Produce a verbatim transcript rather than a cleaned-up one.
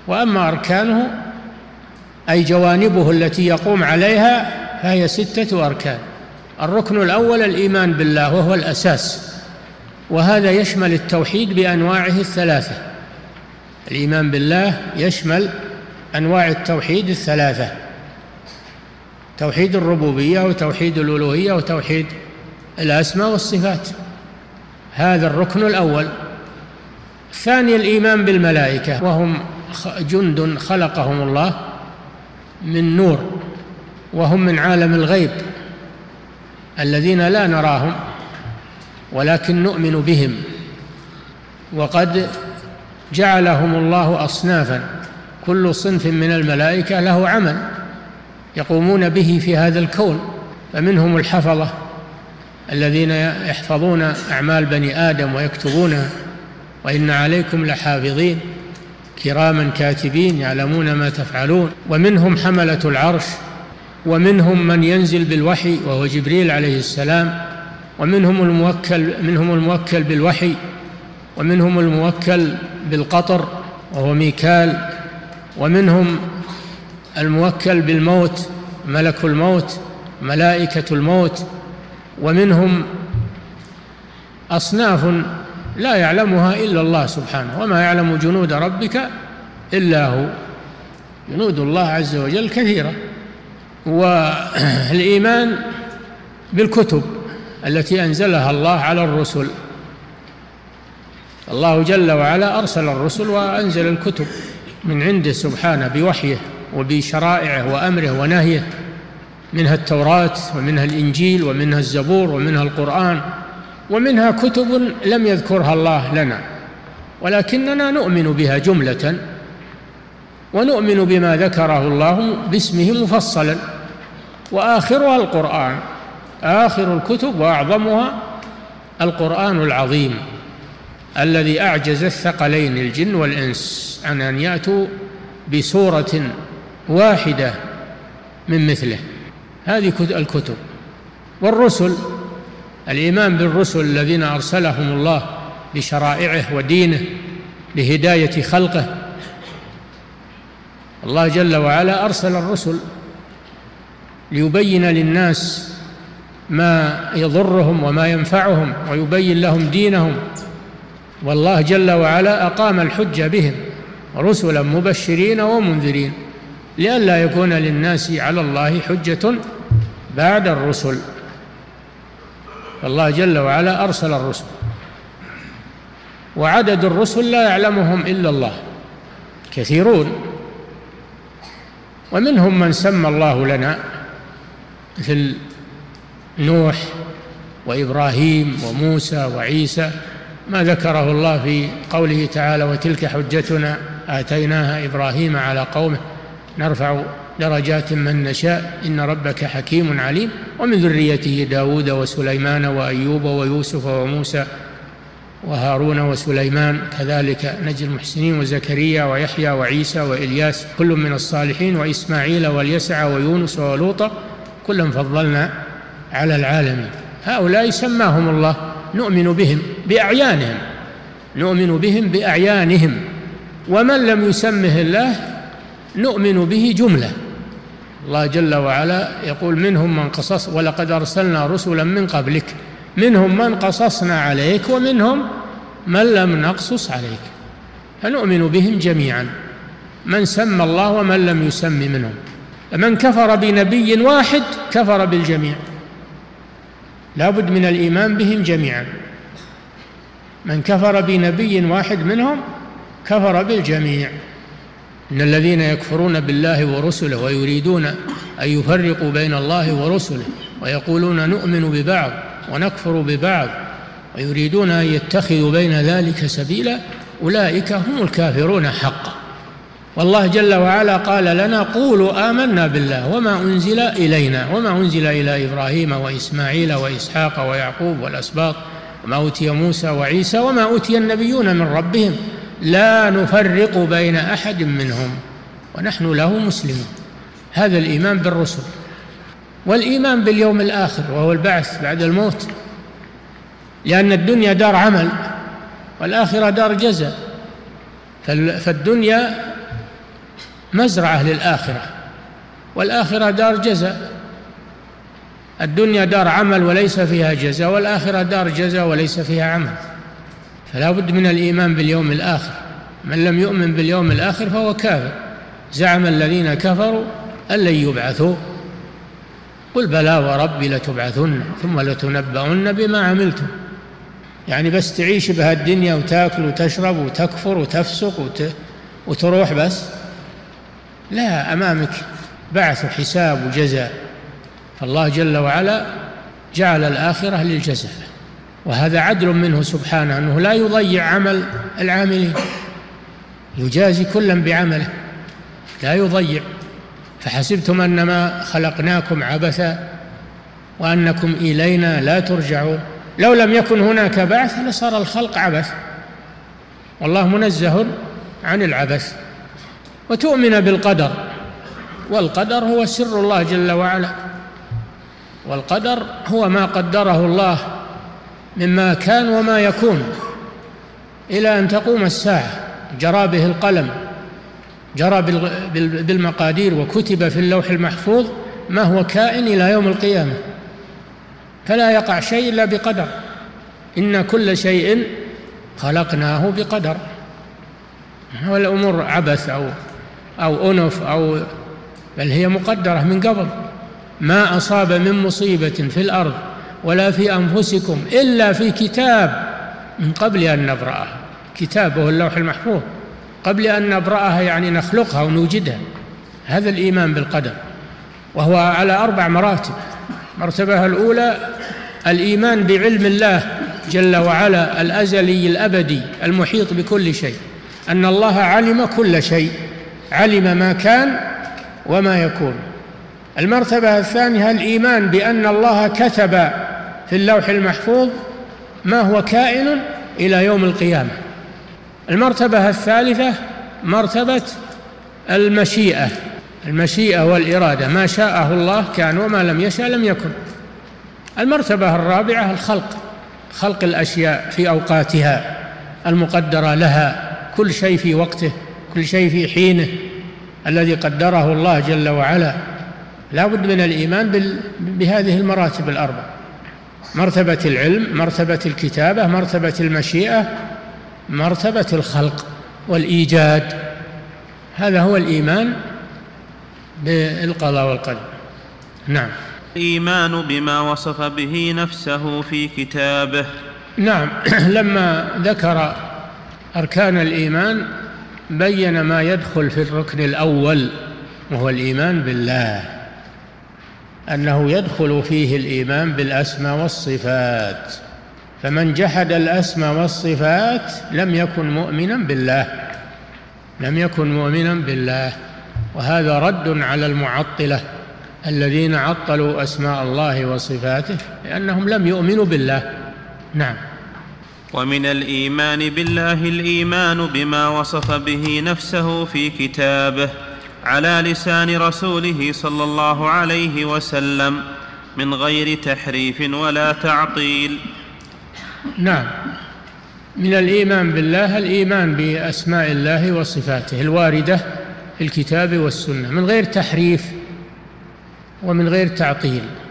وأما أركانه أي جوانبه التي يقوم عليها فهي ستة أركان. الركن الأول الإيمان بالله وهو الأساس، وهذا يشمل التوحيد بأنواعه الثلاثة. الإيمان بالله يشمل أنواع التوحيد الثلاثة: توحيد الربوبية وتوحيد الألوهية وتوحيد الأسماء والصفات. هذا الركن الأول. الثاني الإيمان بالملائكة، وهم جند خلقهم الله من نور، وهم من عالم الغيب الذين لا نراهم ولكن نؤمن بهم، وقد جعلهم الله أصنافا، كل صنف من الملائكة له عمل يقومون به في هذا الكون. فمنهم الحفظة الذين يحفظون أعمال بني آدم ويكتبونها، وإن عليكم لحافظين كراما كاتبين يعلمون ما تفعلون. ومنهم حملة العرش، ومنهم من ينزل بالوحي وهو جبريل عليه السلام، ومنهم الموكل منهم الموكل بالوحي، ومنهم الموكل بالقطر وهو ميكال، ومنهم الموكل بالموت ملك الموت ملائكة الموت، ومنهم أصناف لا يعلمها إلا الله سبحانه، وما يعلم جنود ربك إلا هو. جنود الله عز وجل كثيرة. والإيمان بالكتب التي أنزلها الله على الرسل. الله جل وعلا أرسل الرسل وأنزل الكتب من عنده سبحانه بوحيه وبشرائعه وأمره ونهيه، منها التوراة ومنها الإنجيل ومنها الزبور ومنها القرآن، ومنها كتب لم يذكرها الله لنا ولكننا نؤمن بها جملة، ونؤمن بما ذكره الله باسمه مفصلا، وآخرها القرآن. آخر الكتب وأعظمها القرآن العظيم الذي أعجز الثقلين الجن والإنس عن أن يأتوا بسورة واحدة من مثله. هذه الكتب. والرسل، الإيمان بالرسل الذين أرسلهم الله بشرائعه ودينه لهداية خلقه. الله جل وعلا أرسل الرسل ليبين للناس ما يضرهم وما ينفعهم ويبين لهم دينهم، والله جل وعلا أقام الحجة بهم رسلا مبشرين ومنذرين لئلا يكون للناس على الله حجة بعد الرسل. فالله جل وعلا أرسل الرسل، وعدد الرسل لا يعلمهم إلا الله، كثيرون. ومنهم من سمى الله لنا مثل نوح وإبراهيم وموسى وعيسى، ما ذكره الله في قوله تعالى: وتلك حجتنا آتيناها إبراهيم على قومه نرفع درجات من نشاء إن ربك حكيم عليم. ومن ذريته داود وسليمان وأيوب ويوسف وموسى وهارون وسليمان كذلك نجزي المحسنين، وزكريا ويحيى وعيسى وإلياس كل من الصالحين، وإسماعيل واليسع ويونس ولوطا كلا فضلنا على العالمين. هؤلاء سماهم الله، نؤمن بهم بأعيانهم، نؤمن بهم بأعيانهم. ومن لم يسمه الله نؤمن به جملة. الله جل وعلا يقول: منهم من قصص ولقد أرسلنا رسلا من قبلك منهم من قصصنا عليك ومنهم من لم نقصص عليك، فنؤمن بهم جميعا، من سمى الله ومن لم يسم منهم. من كفر بنبي واحد كفر بالجميع، لا بد من الإيمان بهم جميعا. من كفر بنبي واحد منهم كفر بالجميع. إن الذين يكفرون بالله ورسله ويريدون أن يفرقوا بين الله ورسله ويقولون نؤمن ببعض ونكفر ببعض ويريدون أن يتخذوا بين ذلك سبيلا أولئك هم الكافرون حقا. والله جل وعلا قال لنا: قولوا آمنا بالله وما أنزل إلينا وما أنزل إلى إبراهيم وإسماعيل وإسحاق ويعقوب والأسباط وما أوتي موسى وعيسى وما أوتي النبيون من ربهم لا نفرق بين أحد منهم ونحن له مسلمون. هذا الإيمان بالرسل. والإيمان باليوم الآخر وهو البعث بعد الموت، لأن الدنيا دار عمل والآخرة دار جزاء. فالدنيا مزرعة للآخرة، والآخرة دار جزاء. الدنيا دار عمل وليس فيها جزاء، والآخرة دار جزاء وليس فيها عمل. فلا بد من الإيمان باليوم الآخر. من لم يؤمن باليوم الآخر فهو كافر. زعم الذين كفروا أن لن يبعثوا قل بلى وربي لتبعثن ثم لتنبؤن بما عملتم. يعني بس تعيش بهالدنيا وتاكل وتشرب وتكفر وتفسق وت... وتروح بس؟ لا، أمامك بعث وحساب وجزاء. فالله جل وعلا جعل الآخرة للجزاء، وهذا عدل منه سبحانه، أنه لا يضيع عمل العاملين، يجازي كلا بعمله لا يضيع. فحسبتم أنما خلقناكم عبثا وأنكم إلينا لا ترجعون. لو لم يكن هناك بعث لصار الخلق عبث، والله منزه عن العبث. وتؤمن بالقدر، والقدر هو سر الله جل وعلا، والقدر هو ما قدره الله مما كان وما يكون إلى أن تقوم الساعة. جرى به القلم، جرى بالمقادير، وكتب في اللوح المحفوظ ما هو كائن إلى يوم القيامة. فلا يقع شيء إلا بقدر. إن كل شيء خلقناه بقدر. والأمور عبث أو أو أنف أو بل هي مقدرة من قبل. ما أصاب من مصيبة في الأرض ولا في أنفسكم إلا في كتاب من قبل أن نبرأها. كتابه اللوح المحفوظ قبل أن نبرأها، يعني نخلقها ونوجدها. هذا الإيمان بالقدر، وهو على أربع مراتب. مرتبة الأولى الإيمان بعلم الله جل وعلا الأزلي الأبدي المحيط بكل شيء، أن الله علم كل شيء، علم ما كان وما يكون. المرتبة الثانية الإيمان بأن الله كتب في اللوح المحفوظ ما هو كائن إلى يوم القيامة. المرتبة الثالثة مرتبة المشيئة، المشيئة والإرادة، ما شاءه الله كان وما لم يشأ لم يكن. المرتبة الرابعة الخلق، خلق الأشياء في أوقاتها المقدرة لها، كل شيء في وقته، كل شيء في حينه الذي قدره الله جل وعلا. لا بد من الإيمان بهذه المراتب الأربع: مرتبة العلم، مرتبة الكتابة، مرتبة المشيئة، مرتبة الخلق والإيجاد. هذا هو الإيمان بالقضاء والقدر. نعم. الإيمان بما وصف به نفسه في كتابه. نعم. لما ذكر أركان الإيمان بين ما يدخل في الركن الأول، وهو الإيمان بالله، أنه يدخل فيه الإيمان بالأسماء والصفات. فمن جحد الأسماء والصفات لم يكن مؤمنا بالله، لم يكن مؤمنا بالله. وهذا رد على المعطلة الذين عطلوا أسماء الله وصفاته لأنهم لم يؤمنوا بالله. نعم. ومن الإيمان بالله الإيمان بما وصف به نفسه في كتابه على لسان رسوله صلى الله عليه وسلم من غير تحريف ولا تعطيل. نعم. من الإيمان بالله الإيمان بأسماء الله وصفاته الواردة في الكتاب والسنة من غير تحريف ومن غير تعطيل.